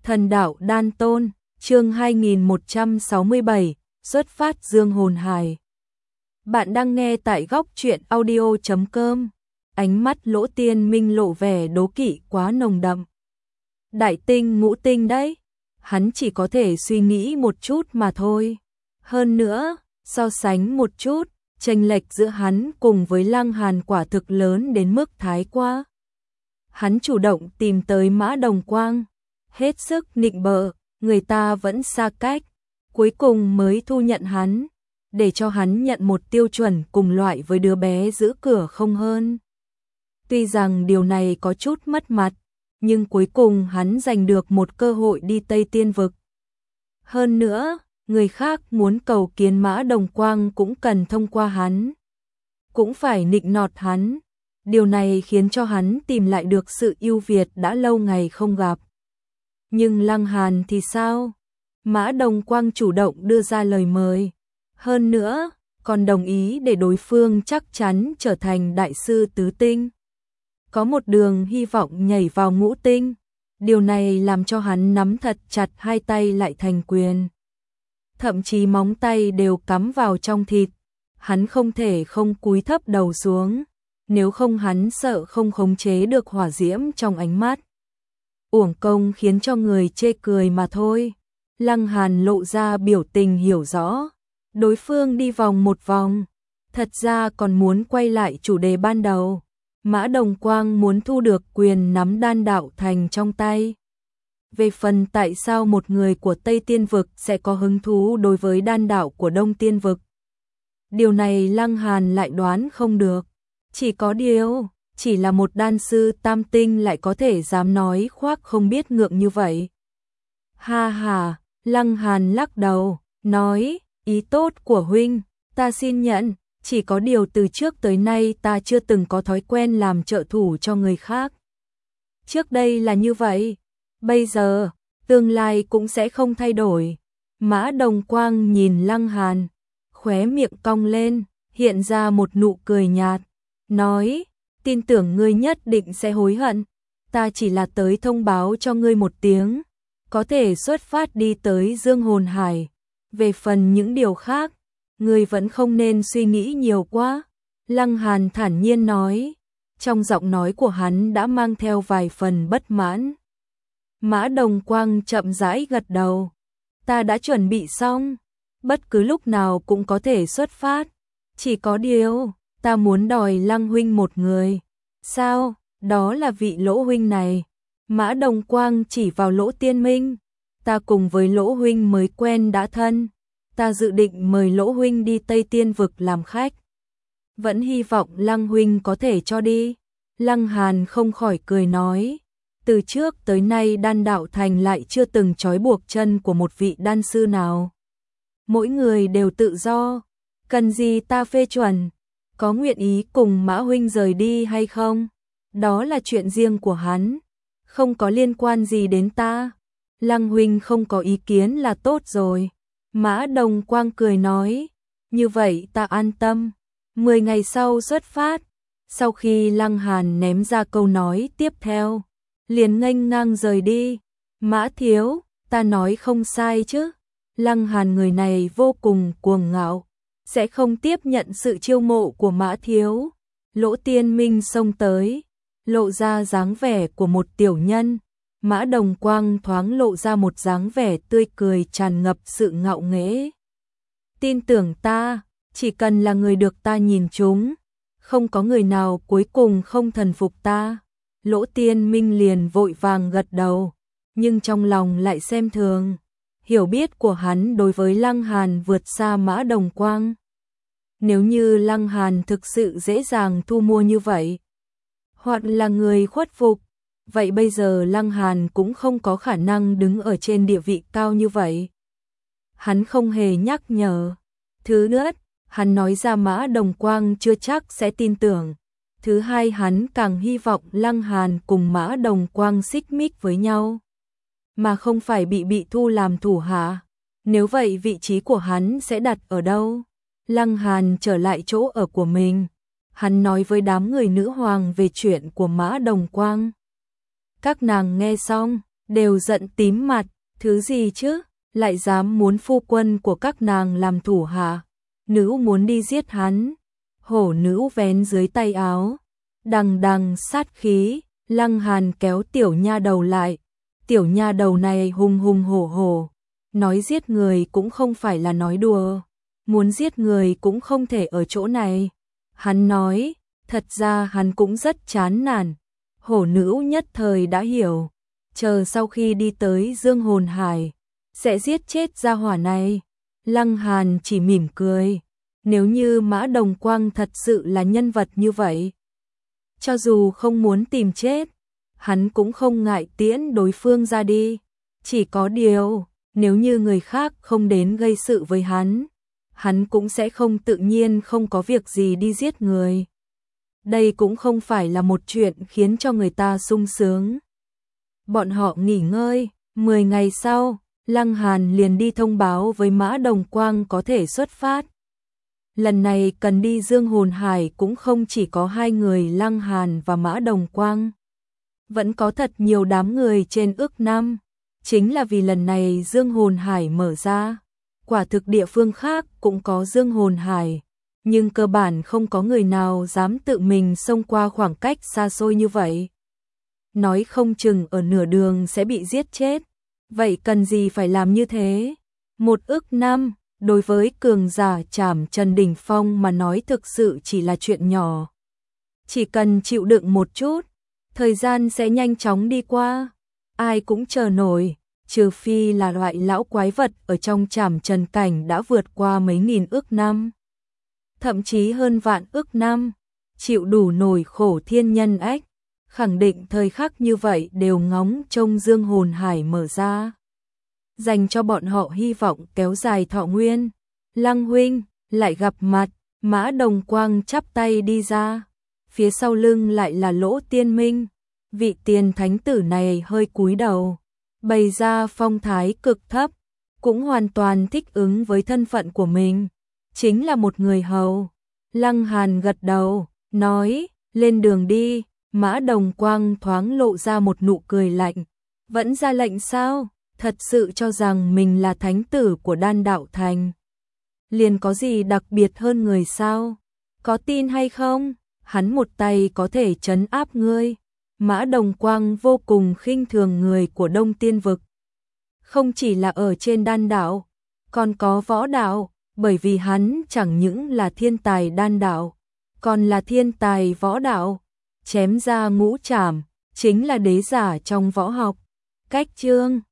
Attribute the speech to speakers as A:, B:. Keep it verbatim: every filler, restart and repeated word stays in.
A: Thần đạo đan tôn, chương hai nghìn một trăm sáu mươi bảy, xuất phát dương hồn hải. Bạn đang nghe tại góc truyện audio chấm com. Ánh mắt Lỗ Tiên Minh lộ vẻ đố kỵ quá nồng đậm. Đại tinh ngũ tinh đấy, hắn chỉ có thể suy nghĩ một chút mà thôi. Hơn nữa, so sánh một chút, chênh lệch giữa hắn cùng với Lăng Hàn quả thực lớn đến mức thái quá. Hắn chủ động tìm tới Mã Đồng Quang, hết sức nịnh bợ, người ta vẫn xa cách, cuối cùng mới thu nhận hắn, để cho hắn nhận một tiêu chuẩn cùng loại với đứa bé giữ cửa không hơn. Tuy rằng điều này có chút mất mặt, nhưng cuối cùng hắn giành được một cơ hội đi Tây Tiên Vực. Hơn nữa, người khác muốn cầu kiến Mã Đồng Quang cũng cần thông qua hắn, cũng phải nịnh nọt hắn. Điều này khiến cho hắn tìm lại được sự ưu việt đã lâu ngày không gặp. Nhưng Lăng Hàn thì sao? Mã Đồng Quang chủ động đưa ra lời mời. Hơn nữa, còn đồng ý để đối phương chắc chắn trở thành đại sư tứ tinh. Có một đường hy vọng nhảy vào ngũ tinh. Điều này làm cho hắn nắm thật chặt hai tay lại thành quyền. Thậm chí móng tay đều cắm vào trong thịt. Hắn không thể không cúi thấp đầu xuống. Nếu không hắn sợ không khống chế được hỏa diễm trong ánh mắt. Uổng công khiến cho người chê cười mà thôi. Lăng Hàn lộ ra biểu tình hiểu rõ. Đối phương đi vòng một vòng. Thật ra còn muốn quay lại chủ đề ban đầu. Mã Đồng Quang muốn thu được quyền nắm đan đạo thành trong tay. Về phần tại sao một người của Tây Tiên Vực sẽ có hứng thú đối với đan đạo của Đông Tiên Vực. Điều này Lăng Hàn lại đoán không được. Chỉ có điều, chỉ là một đan sư tam tinh lại có thể dám nói khoác không biết ngượng như vậy. Ha ha, Lăng Hàn lắc đầu, nói, ý tốt của huynh, ta xin nhận, chỉ có điều từ trước tới nay ta chưa từng có thói quen làm trợ thủ cho người khác. Trước đây là như vậy, bây giờ, tương lai cũng sẽ không thay đổi. Mã Đồng Quang nhìn Lăng Hàn, khóe miệng cong lên, hiện ra một nụ cười nhạt. Nói, tin tưởng ngươi nhất định sẽ hối hận, ta chỉ là tới thông báo cho ngươi một tiếng, có thể xuất phát đi tới Dương Hồn Hải, về phần những điều khác, ngươi vẫn không nên suy nghĩ nhiều quá. Lăng Hàn thản nhiên nói, trong giọng nói của hắn đã mang theo vài phần bất mãn. Mã Đồng Quang chậm rãi gật đầu, ta đã chuẩn bị xong, bất cứ lúc nào cũng có thể xuất phát, chỉ có điều... ta muốn đòi Lăng huynh một người. Sao? Đó là vị Lỗ huynh này. Mã Đồng Quang chỉ vào Lỗ Tiên Minh. Ta cùng với Lỗ huynh mới quen đã thân. Ta dự định mời Lỗ huynh đi Tây Tiên Vực làm khách. Vẫn hy vọng Lăng huynh có thể cho đi. Lăng Hàn không khỏi cười nói. Từ trước tới nay đan đạo thành lại chưa từng trói buộc chân của một vị đan sư nào. Mỗi người đều tự do. Cần gì ta phê chuẩn. Có nguyện ý cùng Mã huynh rời đi hay không? Đó là chuyện riêng của hắn, không có liên quan gì đến ta. Lăng huynh không có ý kiến là tốt rồi. Mã Đồng Quang cười nói, như vậy ta an tâm. Mười ngày sau xuất phát. Sau khi Lăng Hàn ném ra câu nói tiếp theo, liền nghênh ngang rời đi. Mã thiếu, ta nói không sai chứ? Lăng Hàn người này vô cùng cuồng ngạo, sẽ không tiếp nhận sự chiêu mộ của Mã thiếu. Lỗ Tiên Minh xông tới, lộ ra dáng vẻ của một tiểu nhân. Mã Đồng Quang thoáng lộ ra một dáng vẻ tươi cười tràn ngập sự ngạo nghễ. Tin tưởng ta, chỉ cần là người được ta nhìn trúng, không có người nào cuối cùng không thần phục ta. Lỗ Tiên Minh liền vội vàng gật đầu, nhưng trong lòng lại xem thường. Hiểu biết của hắn đối với Lăng Hàn vượt xa Mã Đồng Quang. Nếu như Lăng Hàn thực sự dễ dàng thu mua như vậy, hoặc là người khuất phục, vậy bây giờ Lăng Hàn cũng không có khả năng đứng ở trên địa vị cao như vậy. Hắn không hề nhắc nhở. Thứ nhất, hắn nói ra Mã Đồng Quang chưa chắc sẽ tin tưởng. Thứ hai, hắn càng hy vọng Lăng Hàn cùng Mã Đồng Quang xích mích với nhau, mà không phải bị bị thu làm thủ hạ. Nếu vậy vị trí của hắn sẽ đặt ở đâu? Lăng Hàn trở lại chỗ ở của mình. Hắn nói với đám người nữ hoàng về chuyện của Mã Đồng Quang. Các nàng nghe xong, đều giận tím mặt, thứ gì chứ, lại dám muốn phu quân của các nàng làm thủ hạ, nữ muốn đi giết hắn. Hổ nữ vén dưới tay áo, đằng đằng sát khí, Lăng Hàn kéo tiểu nha đầu lại, tiểu nha đầu này hùng hùng hổ hổ, nói giết người cũng không phải là nói đùa, muốn giết người cũng không thể ở chỗ này. Hắn nói, thật ra hắn cũng rất chán nản. Hổ nữ nhất thời đã hiểu, chờ sau khi đi tới Dương Hồn Hải, sẽ giết chết gia hỏa này. Lăng Hàn chỉ mỉm cười, nếu như Mã Đồng Quang thật sự là nhân vật như vậy, cho dù không muốn tìm chết, hắn cũng không ngại tiễn đối phương ra đi. Chỉ có điều, nếu như người khác không đến gây sự với hắn, hắn cũng sẽ không tự nhiên không có việc gì đi giết người. Đây cũng không phải là một chuyện khiến cho người ta sung sướng. Bọn họ nghỉ ngơi, mười ngày sau, Lăng Hàn liền đi thông báo với Mã Đồng Quang có thể xuất phát. Lần này cần đi Dương Hồn Hải cũng không chỉ có hai người Lăng Hàn và Mã Đồng Quang. Vẫn có thật nhiều đám người trên ước năm. Chính là vì lần này Dương Hồn Hải mở ra. Quả thực địa phương khác cũng có Dương Hồn Hải, nhưng cơ bản không có người nào dám tự mình xông qua khoảng cách xa xôi như vậy. Nói không chừng ở nửa đường sẽ bị giết chết. Vậy cần gì phải làm như thế? Một ức năm, đối với cường giả Trảm Trần đỉnh phong mà nói thực sự chỉ là chuyện nhỏ. Chỉ cần chịu đựng một chút, thời gian sẽ nhanh chóng đi qua. Ai cũng chờ nổi, trừ phi là loại lão quái vật ở trong Trảm Trần cảnh đã vượt qua mấy nghìn ức năm, thậm chí hơn vạn ức năm, chịu đủ nổi khổ thiên nhân ách, khẳng định thời khắc như vậy đều ngóng trông Dương Hồn Hải mở ra, dành cho bọn họ hy vọng kéo dài thọ nguyên. Lăng huynh, lại gặp mặt. Mã Đồng Quang chắp tay đi ra, phía sau lưng lại là Lỗ Tiên Minh. Vị tiền thánh tử này hơi cúi đầu, bày ra phong thái cực thấp, cũng hoàn toàn thích ứng với thân phận của mình, chính là một người hầu. Lăng Hàn gật đầu, nói, lên đường đi. Mã Đồng Quang thoáng lộ ra một nụ cười lạnh, vẫn ra lệnh sao? Thật sự cho rằng mình là thánh tử của Đan Đạo Thành, liền có gì đặc biệt hơn người sao? Có tin hay không? Hắn một tay có thể trấn áp ngươi. Mã Đồng Quang vô cùng khinh thường người của Đông Tiên Vực. Không chỉ là ở trên đan đạo, còn có võ đạo, bởi vì hắn chẳng những là thiên tài đan đạo, còn là thiên tài võ đạo, chém ra ngũ trảm, chính là đế giả trong võ học. Cách chương